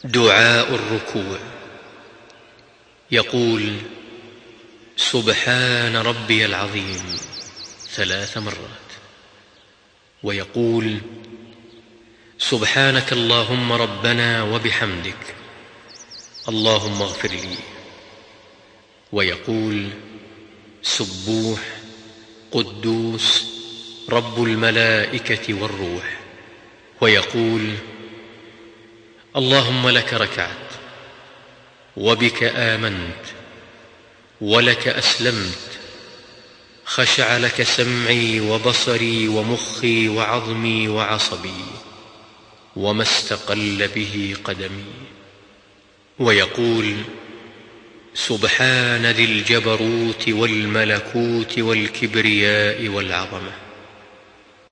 دعاء الركوع. يقول: سبحان ربي العظيم 3 مرات، ويقول: سبحانك اللهم ربنا وبحمدك اللهم اغفر لي، ويقول: سبوح قدوس رب الملائكة والروح، ويقول: اللهم لك ركعت وبك آمنت ولك أسلمت، خشع لك سمعي وبصري ومخي وعظمي وعصبي وما استقل به قدمي. ويقول: سبحان ذي الجبروت والملكوت والكبرياء والعظمة.